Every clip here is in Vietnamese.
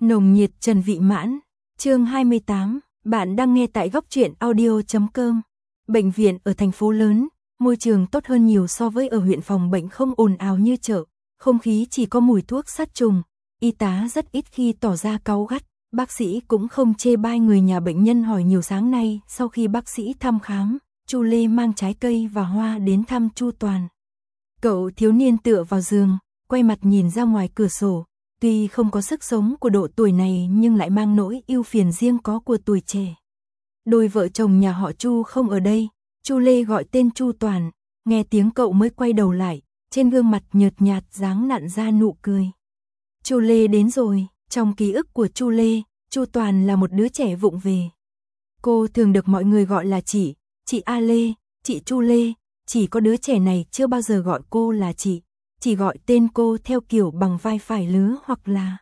Nồng nhiệt Trần Vị Mãn, chương 28, bạn đang nghe tại góc truyện audio.com. Bệnh viện ở thành phố lớn, môi trường tốt hơn nhiều so với ở huyện, phòng bệnh không ồn ào như chợ, không khí chỉ có mùi thuốc sát trùng, y tá rất ít khi tỏ ra cáu gắt, bác sĩ cũng không chê bai người nhà bệnh nhân hỏi nhiều. Sáng nay, sau khi bác sĩ thăm khám, Chu Lê mang trái cây và hoa đến thăm Chu Toàn. Cậu thiếu niên tựa vào giường, quay mặt nhìn ra ngoài cửa sổ. Tuy không có sức sống của độ tuổi này nhưng lại mang nỗi ưu phiền riêng có của tuổi trẻ. Đôi vợ chồng nhà họ Chu không ở đây, Chu Lê gọi tên Chu Toàn, nghe tiếng cậu mới quay đầu lại, trên gương mặt nhợt nhạt dáng nặn ra nụ cười. Chu Lê đến rồi, trong ký ức của Chu Lê, Chu Toàn là một đứa trẻ vụng về. Cô thường được mọi người gọi là chị A Lê, chị Chu Lê, chỉ có đứa trẻ này chưa bao giờ gọi cô là chị. Chỉ gọi tên cô theo kiểu bằng vai phải lứa hoặc là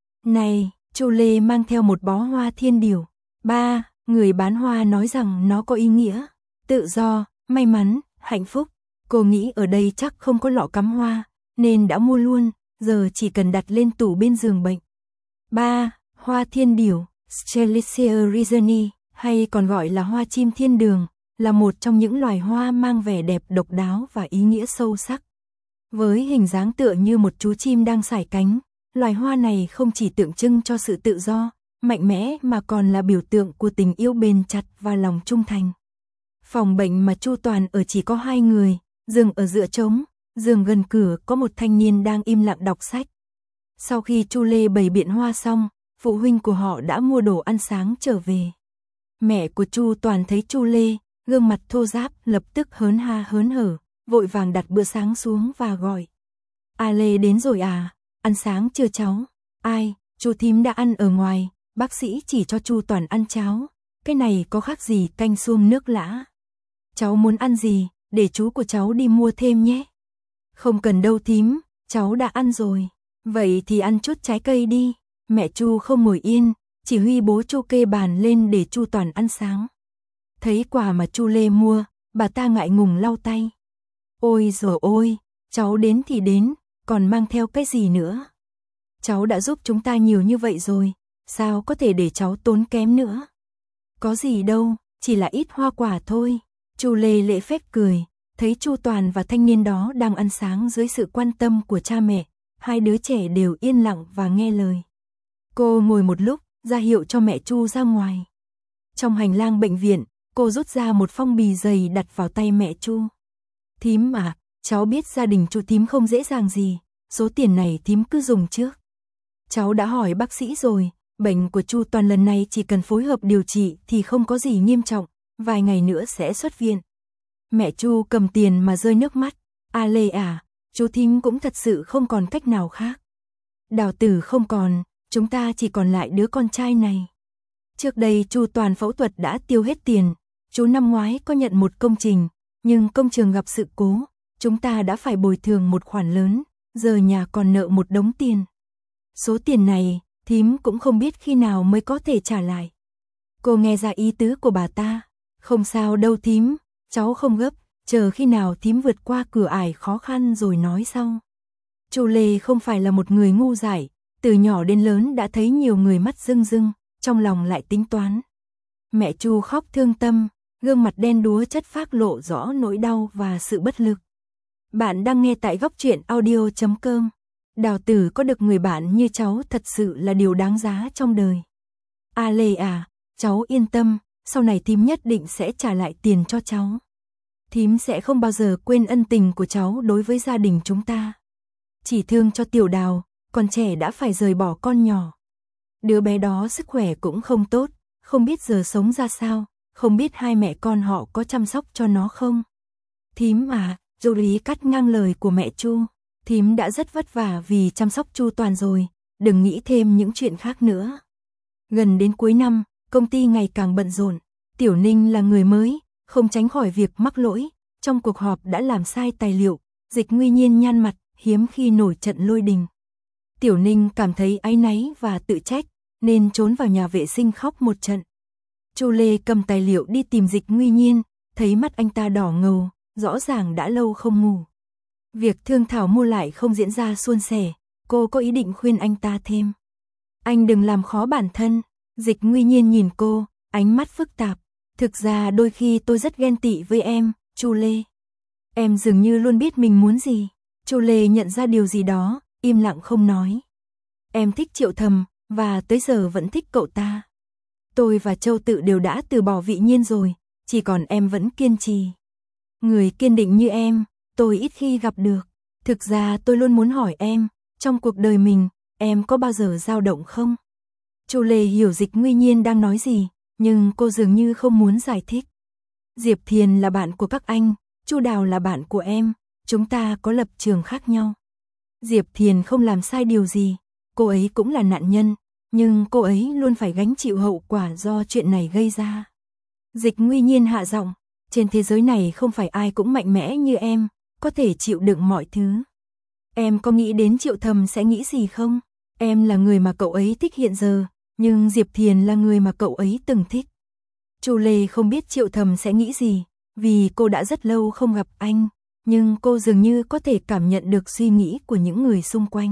này. Chu Lê mang theo một bó hoa thiên điều. Ba, người bán hoa nói rằng nó có ý nghĩa tự do, may mắn, hạnh phúc. Cô nghĩ ở đây chắc không có lọ cắm hoa, nên đã mua luôn, giờ chỉ cần đặt lên tủ bên giường bệnh. Ba, hoa thiên điều, Strelitzia regeni, hay còn gọi là hoa chim thiên đường, là một trong những loài hoa mang vẻ đẹp độc đáo và ý nghĩa sâu sắc. Với hình dáng tựa như một chú chim đang sải cánh, loài hoa này không chỉ tượng trưng cho sự tự do, mạnh mẽ mà còn là biểu tượng của tình yêu bền chặt và lòng trung thành. Phòng bệnh mà Chu Toàn ở chỉ có 2 người, giường ở giữa trống, giường gần cửa có một thanh niên đang im lặng đọc sách. Sau khi Chu Lê bày biện hoa xong, phụ huynh của họ đã mua đồ ăn sáng trở về. Mẹ của Chu Toàn thấy Chu Lê, gương mặt thô ráp, lập tức hớn ha hớn hở, vội vàng đặt bữa sáng xuống và gọi. A Lê đến rồi à, ăn sáng chưa cháu? Ai, chú thím đã ăn ở ngoài, bác sĩ chỉ cho Chu Toàn ăn cháo, cái này có khác gì canh xuông nước lã. Cháu muốn ăn gì, để chú của cháu đi mua thêm nhé. Không cần đâu thím, cháu đã ăn rồi. Vậy thì ăn chút trái cây đi. Mẹ Chu không ngồi yên, chỉ huy bố Chu kê bàn lên để Chu Toàn ăn sáng. Thấy quà mà Chu Lê mua, bà ta ngại ngùng lau tay. Ôi giời ôi, cháu đến thì đến, còn mang theo cái gì nữa? Cháu đã giúp chúng ta nhiều như vậy rồi, sao có thể để cháu tốn kém nữa? Có gì đâu, chỉ là ít hoa quả thôi. Chu Lê lễ phép cười, thấy Chu Toàn và thanh niên đó đang ăn sáng dưới sự quan tâm của cha mẹ, hai đứa trẻ đều yên lặng và nghe lời. Cô ngồi một lúc, ra hiệu cho mẹ Chu ra ngoài. Trong hành lang bệnh viện, cô rút ra một phong bì dày đặt vào tay mẹ Chu. Thím à, cháu biết gia đình chú thím không dễ dàng gì, số tiền này thím cứ dùng trước. Cháu đã hỏi bác sĩ rồi, bệnh của Chu Toàn lần này chỉ cần phối hợp điều trị thì không có gì nghiêm trọng, vài ngày nữa sẽ xuất viện. Mẹ Chu cầm tiền mà rơi nước mắt. A Lê à, chú thím cũng thật sự không còn cách nào khác. Đào tử không còn, chúng ta chỉ còn lại đứa con trai này. Trước đây Chu Toàn phẫu thuật đã tiêu hết tiền, chú năm ngoái có nhận một công trình, nhưng công trường gặp sự cố, chúng ta đã phải bồi thường một khoản lớn, giờ nhà còn nợ một đống tiền. Số tiền này, thím cũng không biết khi nào mới có thể trả lại. Cô nghe ra ý tứ của bà ta. Không sao đâu thím, cháu không gấp, chờ khi nào thím vượt qua cửa ải khó khăn rồi nói sau. Chu Lê không phải là một người ngu dại, từ nhỏ đến lớn đã thấy nhiều người mắt rưng rưng, trong lòng lại tính toán. Mẹ Chu khóc thương tâm, gương mặt đen đúa chất phác lộ rõ nỗi đau và sự bất lực. Bạn đang nghe tại góc truyện audio.com. Đào tử có được người bạn như cháu thật sự là điều đáng giá trong đời. A Lê à, cháu yên tâm, sau này thím nhất định sẽ trả lại tiền cho cháu. Thím sẽ không bao giờ quên ân tình của cháu đối với gia đình chúng ta. Chỉ thương cho Tiểu Đào, còn trẻ đã phải rời bỏ con nhỏ. Đứa bé đó sức khỏe cũng không tốt, không biết giờ sống ra sao, không biết hai mẹ con họ có chăm sóc cho nó không. Thím à, Dô Lý cắt ngang lời của mẹ Chu. Thím đã rất vất vả vì chăm sóc Chu Toàn rồi, đừng nghĩ thêm những chuyện khác nữa. Gần đến cuối năm, công ty ngày càng bận rộn. Tiểu Ninh là người mới, không tránh khỏi việc mắc lỗi. Trong cuộc họp đã làm sai tài liệu, Dịch Nguy Nhiên nhăn mặt, hiếm khi nổi trận lôi đình. Tiểu Ninh cảm thấy áy náy và tự trách, nên trốn vào nhà vệ sinh khóc một trận. Chu Lê cầm tài liệu đi tìm Dịch Nguy Nhiên, thấy mắt anh ta đỏ ngầu, rõ ràng đã lâu không ngủ. Việc thương thảo mua lại không diễn ra suôn sẻ, cô có ý định khuyên anh ta thêm. Anh đừng làm khó bản thân. Dịch Nguy Nhiên nhìn cô, ánh mắt phức tạp. Thực ra đôi khi tôi rất ghen tị với em, Chu Lê. Em dường như luôn biết mình muốn gì. Chu Lê nhận ra điều gì đó, im lặng không nói. Em thích Triệu Thầm, và tới giờ vẫn thích cậu ta. Tôi và Châu Tự đều đã từ bỏ Vị Nhiên rồi, chỉ còn em vẫn kiên trì. Người kiên định như em, tôi ít khi gặp được. Thực ra tôi luôn muốn hỏi em, trong cuộc đời mình, em có bao giờ dao động không? Chu Lê hiểu Dịch Nguy Nhiên đang nói gì, nhưng cô dường như không muốn giải thích. Diệp Thiền là bạn của các anh, Chu Đào là bạn của em, chúng ta có lập trường khác nhau. Diệp Thiền không làm sai điều gì, cô ấy cũng là nạn nhân, nhưng cô ấy luôn phải gánh chịu hậu quả do chuyện này gây ra. Dịch Nguy Nhiên hạ giọng, trên thế giới này không phải ai cũng mạnh mẽ như em, có thể chịu đựng mọi thứ. Em có nghĩ đến Triệu Thầm sẽ nghĩ gì không? Em là người mà cậu ấy thích hiện giờ, nhưng Diệp Thiền là người mà cậu ấy từng thích. Chu Lê không biết Triệu Thầm sẽ nghĩ gì, vì cô đã rất lâu không gặp anh, nhưng cô dường như có thể cảm nhận được suy nghĩ của những người xung quanh.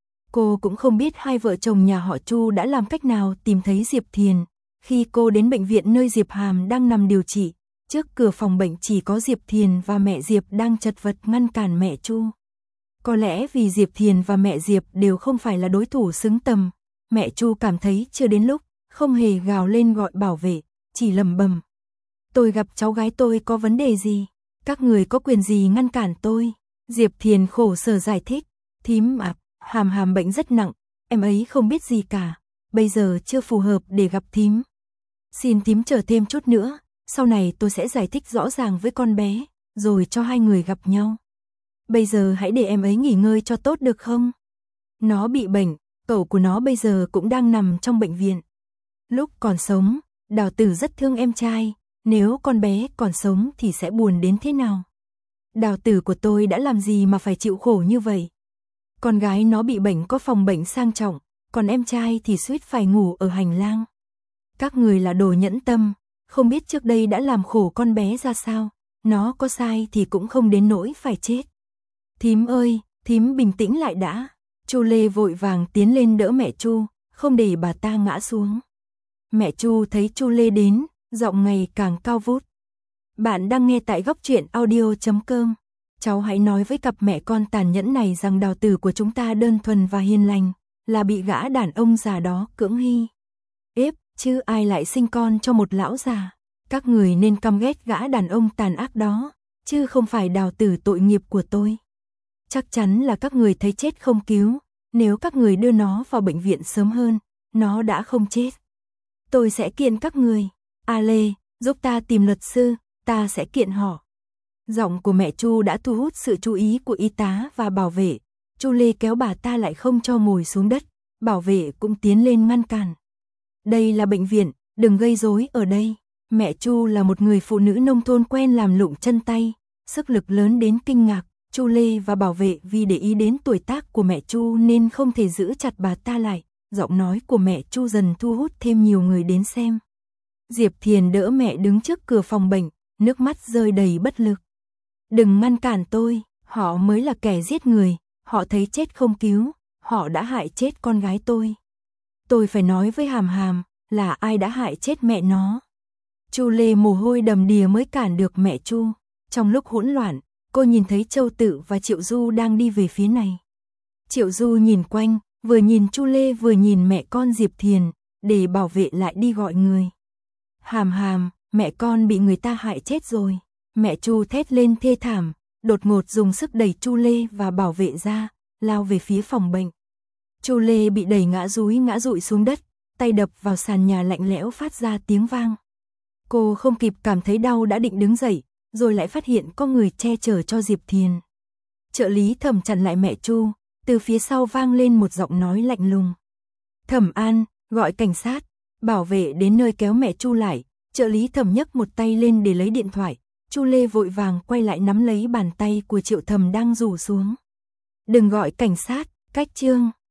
Cô cũng không biết hai vợ chồng nhà họ Chu đã làm cách nào tìm thấy Diệp Thiền. Khi cô đến bệnh viện nơi Diệp Hàm đang nằm điều trị, trước cửa phòng bệnh chỉ có Diệp Thiền và mẹ Diệp đang chật vật ngăn cản mẹ Chu. Có lẽ vì Diệp Thiền và mẹ Diệp đều không phải là đối thủ xứng tầm, mẹ Chu cảm thấy chưa đến lúc, không hề gào lên gọi bảo vệ, chỉ lẩm bẩm. Tôi gặp cháu gái tôi có vấn đề gì? Các người có quyền gì ngăn cản tôi? Diệp Thiền khổ sở giải thích. Thím ạ, Hàm bệnh rất nặng, em ấy không biết gì cả, bây giờ chưa phù hợp để gặp thím. Xin thím chờ thêm chút nữa, sau này tôi sẽ giải thích rõ ràng với con bé, rồi cho hai người gặp nhau. Bây giờ hãy để em ấy nghỉ ngơi cho tốt được không? Nó bị bệnh, cậu của nó bây giờ cũng đang nằm trong bệnh viện. Lúc còn sống, Đào Tử rất thương em trai, nếu con bé còn sống thì sẽ buồn đến thế nào? Đào Tử của tôi đã làm gì mà phải chịu khổ như vậy? Con gái nó bị bệnh có phòng bệnh sang trọng, còn em trai thì suýt phải ngủ ở hành lang. Các người là đồ nhẫn tâm, không biết trước đây đã làm khổ con bé ra sao, nó có sai thì cũng không đến nỗi phải chết. Thím ơi, thím bình tĩnh lại đã. Chu Lê vội vàng tiến lên đỡ mẹ Chu, không để bà ta ngã xuống. Mẹ Chu thấy Chu Lê đến, giọng ngày càng cao vút. Bạn đang nghe tại Góc Truyện Audio.com. Cháu hãy nói với cặp mẹ con tàn nhẫn này rằng Đào Tử của chúng ta đơn thuần và hiền lành, là bị gã đàn ông già đó cưỡng hy ép, chứ ai lại sinh con cho một lão già. Các người nên căm ghét gã đàn ông tàn ác đó, chứ không phải Đào Tử tội nghiệp của tôi. Chắc chắn là các người thấy chết không cứu, nếu các người đưa nó vào bệnh viện sớm hơn, nó đã không chết. Tôi sẽ kiện các người. A Lê, giúp ta tìm luật sư, ta sẽ kiện họ. Giọng của mẹ Chu đã thu hút sự chú ý của y tá và bảo vệ. Chu Lê kéo bà ta lại không cho ngồi xuống đất, bảo vệ cũng tiến lên ngăn cản. Đây là bệnh viện, đừng gây rối ở đây. Mẹ Chu là một người phụ nữ nông thôn quen làm lụng chân tay, sức lực lớn đến kinh ngạc. Chu Lê và bảo vệ vì để ý đến tuổi tác của mẹ Chu nên không thể giữ chặt bà ta lại. Giọng nói của mẹ Chu dần thu hút thêm nhiều người đến xem. Diệp Thiền đỡ mẹ đứng trước cửa phòng bệnh, nước mắt rơi đầy bất lực. Đừng ngăn cản tôi, họ mới là kẻ giết người, họ thấy chết không cứu, họ đã hại chết con gái tôi. Tôi phải nói với Hàm là ai đã hại chết mẹ nó. Chu Lê mồ hôi đầm đìa mới cản được mẹ Chu. Trong lúc hỗn loạn, cô nhìn thấy Châu Tự và Triệu Du đang đi về phía này. Triệu Du nhìn quanh, vừa nhìn Chu Lê vừa nhìn mẹ con Diệp Thiền, để bảo vệ lại đi gọi người. Hàm, mẹ con bị người ta hại chết rồi. Mẹ Chu thét lên thê thảm, đột ngột dùng sức đẩy Chu Lê và bảo vệ ra, lao về phía phòng bệnh. Chu Lê bị đẩy ngã rụi xuống đất, tay đập vào sàn nhà lạnh lẽo phát ra tiếng vang. Cô không kịp cảm thấy đau đã định đứng dậy, rồi lại phát hiện có người che chở cho Diệp Thiền. Trợ lý Thẩm chặn lại mẹ Chu, từ phía sau vang lên một giọng nói lạnh lùng. Thẩm An, gọi cảnh sát. Bảo vệ đến nơi kéo mẹ Chu lại, trợ lý Thẩm nhấc một tay lên để lấy điện thoại. Chu Lê vội vàng quay lại nắm lấy bàn tay của Triệu Thẩm đang rủ xuống. Đừng gọi cảnh sát, cách chương.